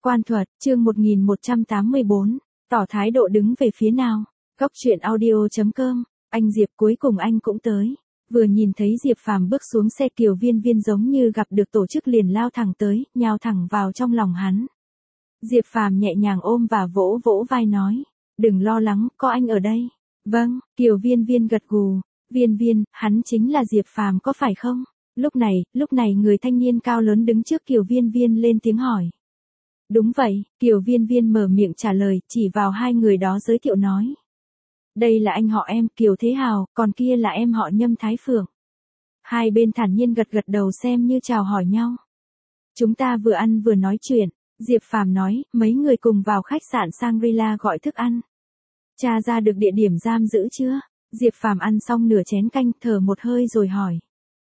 Quan thuật, chương 1184, tỏ thái độ đứng về phía nào. Góc truyện audio.com, anh Diệp cuối cùng anh cũng tới. Vừa nhìn thấy Diệp Phàm bước xuống xe, Kiều Viên Viên giống như gặp được tổ chức liền lao thẳng tới, nhào thẳng vào trong lòng hắn. Diệp Phàm nhẹ nhàng ôm và vỗ vỗ vai nói, đừng lo lắng, có anh ở đây. Vâng, Kiều Viên Viên gật gù. Viên Viên, hắn chính là Diệp Phàm có phải không? Lúc này người thanh niên cao lớn đứng trước Kiều Viên Viên lên tiếng hỏi. Đúng vậy, Kiều Viên Viên mở miệng trả lời, chỉ vào hai người đó giới thiệu nói. Đây là anh họ em, Kiều Thế Hào, còn kia là em họ Nhâm Thái Phượng. Hai bên thản nhiên gật gật đầu xem như chào hỏi nhau. Chúng ta vừa ăn vừa nói chuyện, Diệp Phàm nói, mấy người cùng vào khách sạn Shangri-La gọi thức ăn. Tra ra được địa điểm giam giữ chưa? Diệp Phàm ăn xong nửa chén canh, thở một hơi rồi hỏi.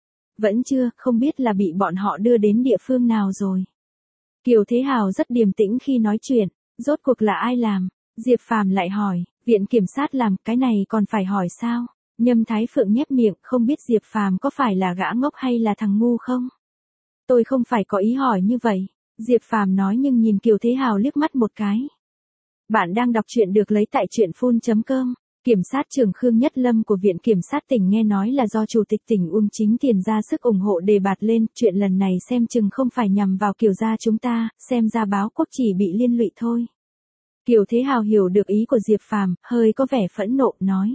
Vẫn chưa, không biết là bị bọn họ đưa đến địa phương nào rồi. Kiều Thế Hào rất điềm tĩnh khi nói chuyện, rốt cuộc là ai làm? Diệp Phàm lại hỏi, viện kiểm sát làm, cái này còn phải hỏi sao? Nhâm Thái Phượng nhếch miệng, không biết Diệp Phàm có phải là gã ngốc hay là thằng ngu không? Tôi không phải có ý hỏi như vậy, Diệp Phàm nói nhưng nhìn Kiều Thế Hào liếc mắt một cái. Bạn đang đọc truyện được lấy tại truyện.com. Kiểm sát trưởng Khương Nhất Lâm của Viện Kiểm sát tỉnh nghe nói là do Chủ tịch tỉnh Uông Chính Tiền ra sức ủng hộ đề bạt lên, chuyện lần này xem chừng không phải nhằm vào Kiều gia chúng ta, xem ra báo quốc chỉ bị liên lụy thôi. Kiều Thế Hào hiểu được ý của Diệp Phàm, hơi có vẻ phẫn nộ, nói.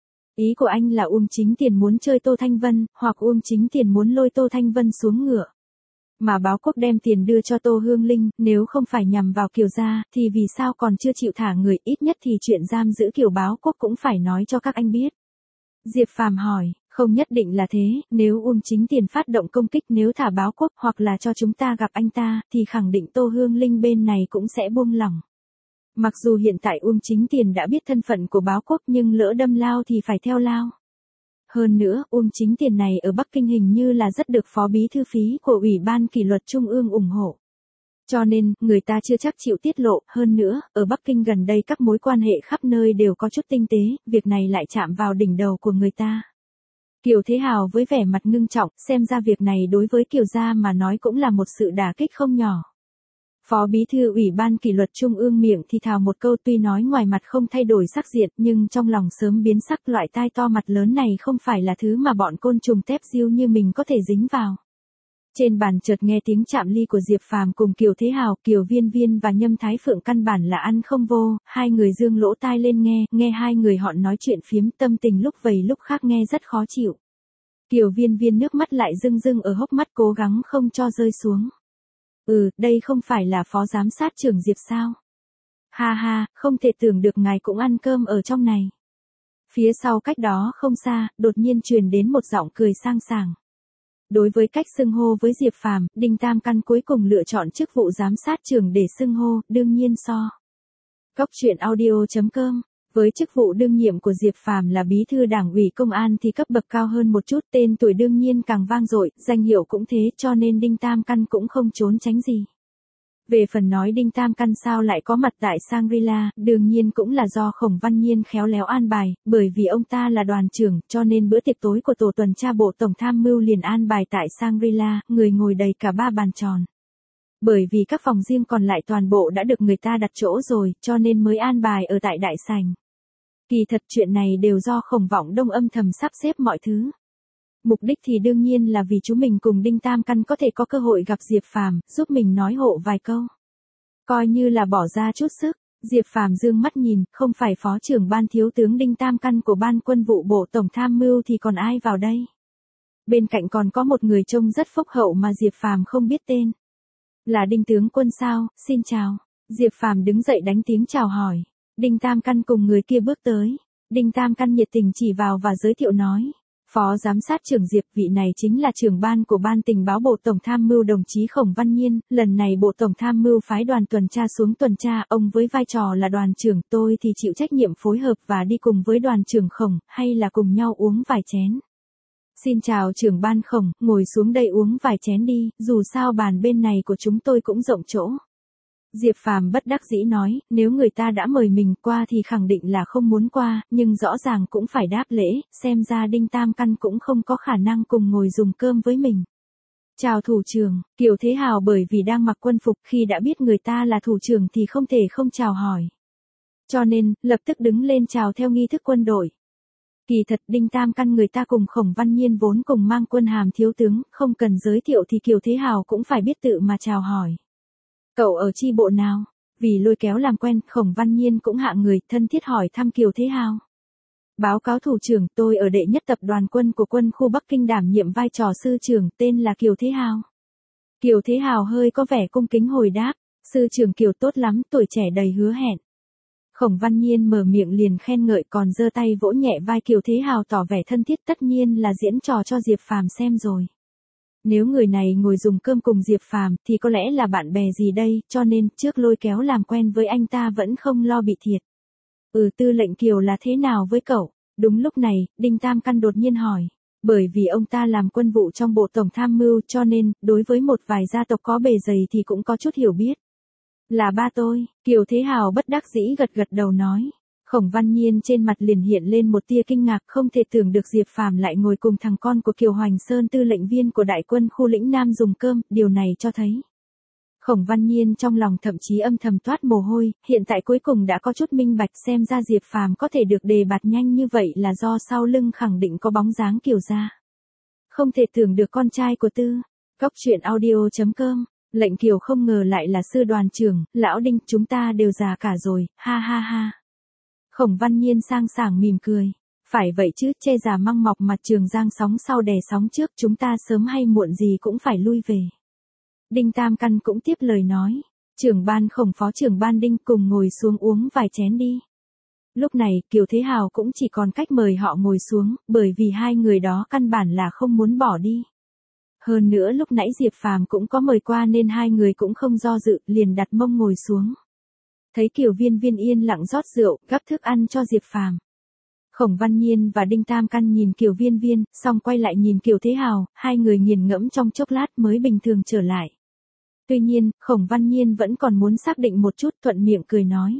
Ý của anh là Uông Chính Tiền muốn chơi Tô Thanh Vân, hoặc Uông Chính Tiền muốn lôi Tô Thanh Vân xuống ngựa. Mà báo quốc đem tiền đưa cho Tô Hương Linh, nếu không phải nhằm vào Kiều gia, thì vì sao còn chưa chịu thả người, ít nhất thì chuyện giam giữ Kiều báo quốc cũng phải nói cho các anh biết. Diệp Phàm hỏi, không nhất định là thế, nếu Uông Chính Tiền phát động công kích, nếu thả báo quốc hoặc là cho chúng ta gặp anh ta, thì khẳng định Tô Hương Linh bên này cũng sẽ buông lỏng. Mặc dù hiện tại Uông Chính Tiền đã biết thân phận của báo quốc nhưng lỡ đâm lao thì phải theo lao. Hơn nữa, Uông Chính Tiền này ở Bắc Kinh hình như là rất được Phó Bí Thư Phí của Ủy ban Kỷ luật Trung ương ủng hộ. Cho nên, người ta chưa chắc chịu tiết lộ, hơn nữa, ở Bắc Kinh gần đây các mối quan hệ khắp nơi đều có chút tinh tế, việc này lại chạm vào đỉnh đầu của người ta. Kiều Thế Hào với vẻ mặt ngưng trọng, xem ra việc này đối với Kiều gia mà nói cũng là một sự đả kích không nhỏ. Phó Bí Thư Ủy ban Kỷ luật Trung ương miệng thì thào một câu, tuy nói ngoài mặt không thay đổi sắc diện nhưng trong lòng sớm biến sắc, loại tai to mặt lớn này không phải là thứ mà bọn côn trùng tép diêu như mình có thể dính vào. Trên bàn chợt nghe tiếng chạm ly của Diệp Phàm cùng Kiều Thế Hào, Kiều Viên Viên và Nhâm Thái Phượng căn bản là ăn không vô, hai người dương lỗ tai lên nghe hai người họ nói chuyện phiếm, tâm tình lúc vầy lúc khác nghe rất khó chịu. Kiều Viên Viên nước mắt lại rưng rưng ở hốc mắt, cố gắng không cho rơi xuống. Đây không phải là Phó Giám sát trưởng Diệp sao? Ha ha, không thể tưởng được ngài cũng ăn cơm ở trong này. Phía sau cách đó không xa, đột nhiên truyền đến một giọng cười sang sảng. Đối với cách xưng hô với Diệp Phàm, Đinh Tam Căn cuối cùng lựa chọn chức vụ giám sát trưởng để xưng hô, đương nhiên so. Góc truyện audio.com. Với chức vụ đương nhiệm của Diệp Phàm là Bí thư Đảng ủy Công an thì cấp bậc cao hơn một chút, tên tuổi đương nhiên càng vang dội, danh hiệu cũng thế, cho nên Đinh Tam Căn cũng không trốn tránh gì. Về phần nói Đinh Tam Căn sao lại có mặt tại Shangri-La, đương nhiên cũng là do Khổng Văn Nhiên khéo léo an bài, bởi vì ông ta là đoàn trưởng, cho nên bữa tiệc tối của tổ tuần tra Bộ Tổng Tham mưu liền an bài tại Shangri-La, người ngồi đầy cả 3 bàn tròn. Bởi vì các phòng riêng còn lại toàn bộ đã được người ta đặt chỗ rồi, cho nên mới an bài ở tại đại sảnh. Kỳ thật chuyện này đều do Khổng Vọng Đông âm thầm sắp xếp mọi thứ. Mục đích thì đương nhiên là vì chúng mình cùng Đinh Tam Căn có thể có cơ hội gặp Diệp Phàm, giúp mình nói hộ vài câu. Coi như là bỏ ra chút sức. Diệp Phàm dương mắt nhìn, không phải Phó trưởng ban thiếu tướng Đinh Tam Căn của Ban Quân vụ Bộ Tổng Tham mưu thì còn ai vào đây? Bên cạnh còn có một người trông rất phúc hậu mà Diệp Phàm không biết tên. Là Đinh tướng quân sao? Xin chào. Diệp Phàm đứng dậy đánh tiếng chào hỏi. Đinh Tam Căn cùng người kia bước tới. Đinh Tam Căn nhiệt tình chỉ vào và giới thiệu nói. Phó Giám sát trưởng Diệp, vị này chính là trưởng ban của Ban Tình báo Bộ Tổng Tham mưu đồng chí Khổng Văn Nhiên, lần này Bộ Tổng Tham mưu phái đoàn tuần tra xuống tuần tra, ông với vai trò là đoàn trưởng, tôi thì chịu trách nhiệm phối hợp và đi cùng với đoàn trưởng Khổng, hay là cùng nhau uống vài chén. Xin chào trưởng ban Khổng, ngồi xuống đây uống vài chén đi, dù sao bàn bên này của chúng tôi cũng rộng chỗ. Diệp Phàm bất đắc dĩ nói, nếu người ta đã mời mình qua thì khẳng định là không muốn qua, nhưng rõ ràng cũng phải đáp lễ, xem ra Đinh Tam Căn cũng không có khả năng cùng ngồi dùng cơm với mình. Chào thủ trưởng, Kiều Thế Hào bởi vì đang mặc quân phục khi đã biết người ta là thủ trưởng thì không thể không chào hỏi. Cho nên, lập tức đứng lên chào theo nghi thức quân đội. Kỳ thật Đinh Tam Căn người ta cùng Khổng Văn Nhiên vốn cùng mang quân hàm thiếu tướng, không cần giới thiệu thì Kiều Thế Hào cũng phải biết tự mà chào hỏi. Cậu ở chi bộ nào? Vì lôi kéo làm quen, Khổng Văn Nhiên cũng hạ người thân thiết hỏi thăm Kiều Thế Hào. Báo cáo thủ trưởng, tôi ở đệ nhất tập đoàn quân của quân khu Bắc Kinh đảm nhiệm vai trò sư trưởng, tên là Kiều Thế Hào. Kiều Thế Hào hơi có vẻ cung kính hồi đáp, sư trưởng Kiều tốt lắm, tuổi trẻ đầy hứa hẹn. Khổng Văn Nhiên mở miệng liền khen ngợi còn giơ tay vỗ nhẹ vai Kiều Thế Hào tỏ vẻ thân thiết, tất nhiên là diễn trò cho Diệp Phàm xem rồi. Nếu người này ngồi dùng cơm cùng Diệp Phàm thì có lẽ là bạn bè gì đây, cho nên trước lôi kéo làm quen với anh ta vẫn không lo bị thiệt. Tư lệnh Kiều là thế nào với cậu? Đúng lúc này, Đinh Tam Căn đột nhiên hỏi. Bởi vì ông ta làm quân vụ trong bộ tổng tham mưu cho nên, đối với một vài gia tộc có bề dày thì cũng có chút hiểu biết. Là ba tôi, Kiều Thế Hào bất đắc dĩ gật đầu nói. Khổng Văn Nhiên trên mặt liền hiện lên một tia kinh ngạc, không thể tưởng được Diệp Phàm lại ngồi cùng thằng con của Kiều Hoành Sơn tư lệnh viên của đại quân khu lĩnh Nam dùng cơm, điều này cho thấy. Khổng Văn Nhiên trong lòng thậm chí âm thầm toát mồ hôi, hiện tại cuối cùng đã có chút minh bạch, xem ra Diệp Phàm có thể được đề bạt nhanh như vậy là do sau lưng khẳng định có bóng dáng Kiều gia. Không thể tưởng được con trai của Tư. Cóc truyện audio.com, lệnh Kiều không ngờ lại là sư đoàn trưởng, lão Đinh, chúng ta đều già cả rồi, ha ha ha. Khổng Văn Nhiên sang sảng mỉm cười. Phải vậy chứ, chê già măng mọc mặt Trường Giang sóng sau đè sóng trước, chúng ta sớm hay muộn gì cũng phải lui về. Đinh Tam Căn cũng tiếp lời nói. Trưởng ban Khổng, phó trưởng ban Đinh, cùng ngồi xuống uống vài chén đi. Lúc này, Kiều Thế Hào cũng chỉ còn cách mời họ ngồi xuống, bởi vì hai người đó căn bản là không muốn bỏ đi. Hơn nữa lúc nãy Diệp Phàm cũng có mời qua nên hai người cũng không do dự, liền đặt mông ngồi xuống. Thấy Kiều Viên Viên yên lặng rót rượu, gắp thức ăn cho Diệp Phàm. Khổng Văn Nhiên và Đinh Tam Căn nhìn Kiều Viên Viên, xong quay lại nhìn Kiều Thế Hào, hai người nghiền ngẫm trong chốc lát mới bình thường trở lại. Tuy nhiên, Khổng Văn Nhiên vẫn còn muốn xác định một chút, thuận miệng cười nói.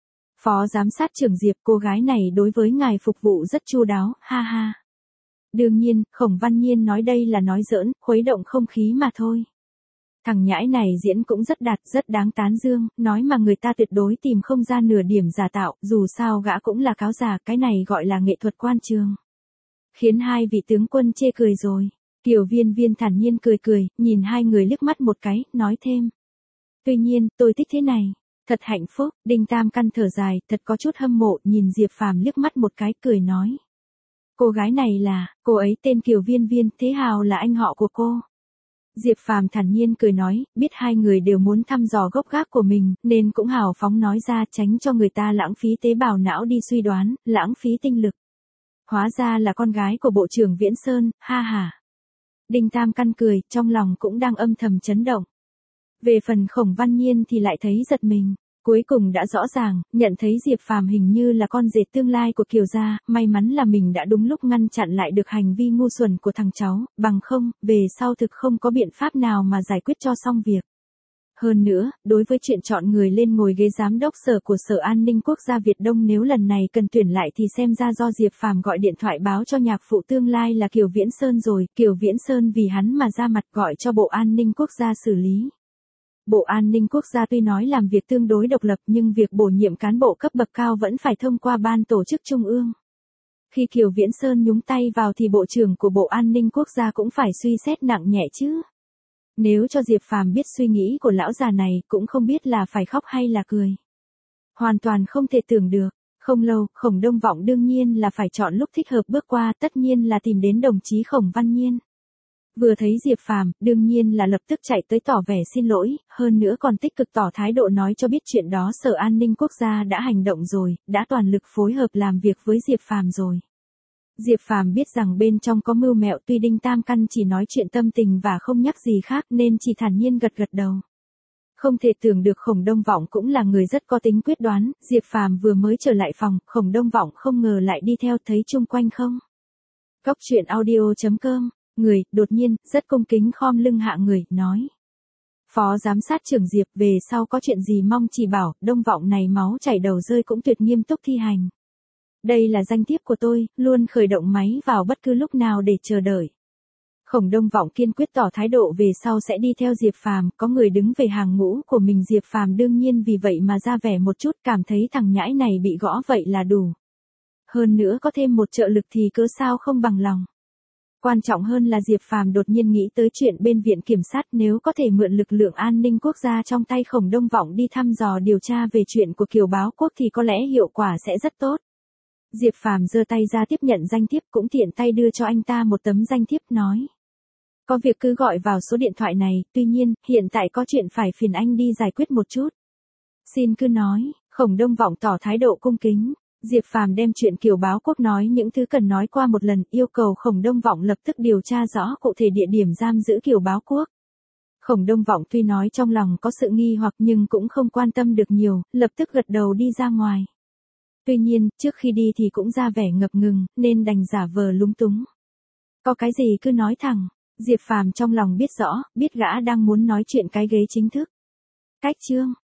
Phó giám sát trưởng Diệp, cô gái này đối với ngài phục vụ rất chu đáo, ha ha. Đương nhiên, Khổng Văn Nhiên nói đây là nói giỡn, khuấy động không khí mà thôi. Thằng nhãi này diễn cũng rất đạt, rất đáng tán dương, nói mà người ta tuyệt đối tìm không ra nửa điểm giả tạo, dù sao gã cũng là cáo già, cái này gọi là nghệ thuật quan trường. Khiến hai vị tướng quân chê cười rồi. Kiều Viên Viên thản nhiên cười, nhìn hai người liếc mắt một cái, nói thêm. Tuy nhiên, tôi thích thế này. Thật hạnh phúc, Đinh Tam Căn thở dài, thật có chút hâm mộ, nhìn Diệp Phàm liếc mắt một cái, cười nói. Cô gái này là, cô ấy tên Kiều Viên Viên, Thế Hào là anh họ của cô. Diệp Phàm thản nhiên cười nói, biết hai người đều muốn thăm dò gốc gác của mình, nên cũng hào phóng nói ra, tránh cho người ta lãng phí tế bào não đi suy đoán, lãng phí tinh lực. Hóa ra là con gái của Bộ trưởng Viễn Sơn, ha ha. Đinh Tam Căn cười, trong lòng cũng đang âm thầm chấn động. Về phần Khổng Văn Nhiên thì lại thấy giật mình. Cuối cùng đã rõ ràng, nhận thấy Diệp Phàm hình như là con rể tương lai của Kiều gia, may mắn là mình đã đúng lúc ngăn chặn lại được hành vi ngu xuẩn của thằng cháu, bằng không, về sau thực không có biện pháp nào mà giải quyết cho xong việc. Hơn nữa, đối với chuyện chọn người lên ngồi ghế giám đốc sở của Sở An ninh Quốc gia Việt Đông nếu lần này cần tuyển lại thì xem ra do Diệp Phàm gọi điện thoại báo cho nhạc phụ tương lai là Kiều Viễn Sơn rồi, Kiều Viễn Sơn vì hắn mà ra mặt gọi cho Bộ An ninh Quốc gia xử lý. Bộ An ninh Quốc gia tuy nói làm việc tương đối độc lập nhưng việc bổ nhiệm cán bộ cấp bậc cao vẫn phải thông qua ban tổ chức trung ương. Khi Kiều Viễn Sơn nhúng tay vào thì Bộ trưởng của Bộ An ninh Quốc gia cũng phải suy xét nặng nhẹ chứ. Nếu cho Diệp Phàm biết suy nghĩ của lão già này cũng không biết là phải khóc hay là cười. Hoàn toàn không thể tưởng được. Không lâu, Khổng Đông Vọng đương nhiên là phải chọn lúc thích hợp bước qua, tất nhiên là tìm đến đồng chí Khổng Văn Nhiên. Vừa thấy Diệp Phàm, đương nhiên là lập tức chạy tới tỏ vẻ xin lỗi, hơn nữa còn tích cực tỏ thái độ nói cho biết chuyện đó Sở An ninh Quốc gia đã hành động rồi, đã toàn lực phối hợp làm việc với Diệp Phàm rồi. Diệp Phàm biết rằng bên trong có mưu mẹo, tuy Đinh Tam Căn chỉ nói chuyện tâm tình và không nhắc gì khác nên chỉ thản nhiên gật đầu. Không thể tưởng được Khổng Đông Vọng cũng là người rất có tính quyết đoán, Diệp Phàm vừa mới trở lại phòng, Khổng Đông Vọng không ngờ lại đi theo, thấy chung quanh không. Cóc truyện audio.com, người, đột nhiên, rất cung kính khom lưng hạ người, nói. Phó giám sát trưởng Diệp, về sau có chuyện gì mong chỉ bảo, Đông Vọng này máu chảy đầu rơi cũng tuyệt nghiêm túc thi hành. Đây là danh thiếp của tôi, luôn khởi động máy vào bất cứ lúc nào để chờ đợi. Khổng Đông Vọng kiên quyết tỏ thái độ về sau sẽ đi theo Diệp Phàm, có người đứng về hàng ngũ của mình, Diệp Phàm đương nhiên vì vậy mà ra vẻ một chút, cảm thấy thằng nhãi này bị gõ vậy là đủ. Hơn nữa có thêm một trợ lực thì cớ sao không bằng lòng. Quan trọng hơn là Diệp Phàm đột nhiên nghĩ tới chuyện bên viện kiểm sát, nếu có thể mượn lực lượng an ninh quốc gia trong tay Khổng Đông Vọng đi thăm dò điều tra về chuyện của Kiều Báo Quốc thì có lẽ hiệu quả sẽ rất tốt. Diệp Phàm giơ tay ra tiếp nhận danh thiếp, cũng tiện tay đưa cho anh ta một tấm danh thiếp, nói: có việc cứ gọi vào số điện thoại này, tuy nhiên, hiện tại có chuyện phải phiền anh đi giải quyết một chút. Xin cứ nói. Khổng Đông Vọng tỏ thái độ cung kính. Diệp Phàm đem chuyện Kiều Báo Quốc nói những thứ cần nói qua một lần, yêu cầu Khổng Đông Vọng lập tức điều tra rõ cụ thể địa điểm giam giữ Kiều Báo Quốc. Khổng Đông Vọng tuy nói trong lòng có sự nghi hoặc nhưng cũng không quan tâm được nhiều, lập tức gật đầu đi ra ngoài. Tuy nhiên, trước khi đi thì cũng ra vẻ ngập ngừng, nên đành giả vờ lúng túng. Có cái gì cứ nói thẳng. Diệp Phàm trong lòng biết rõ, biết gã đang muốn nói chuyện cái ghế chính thức. Cách chương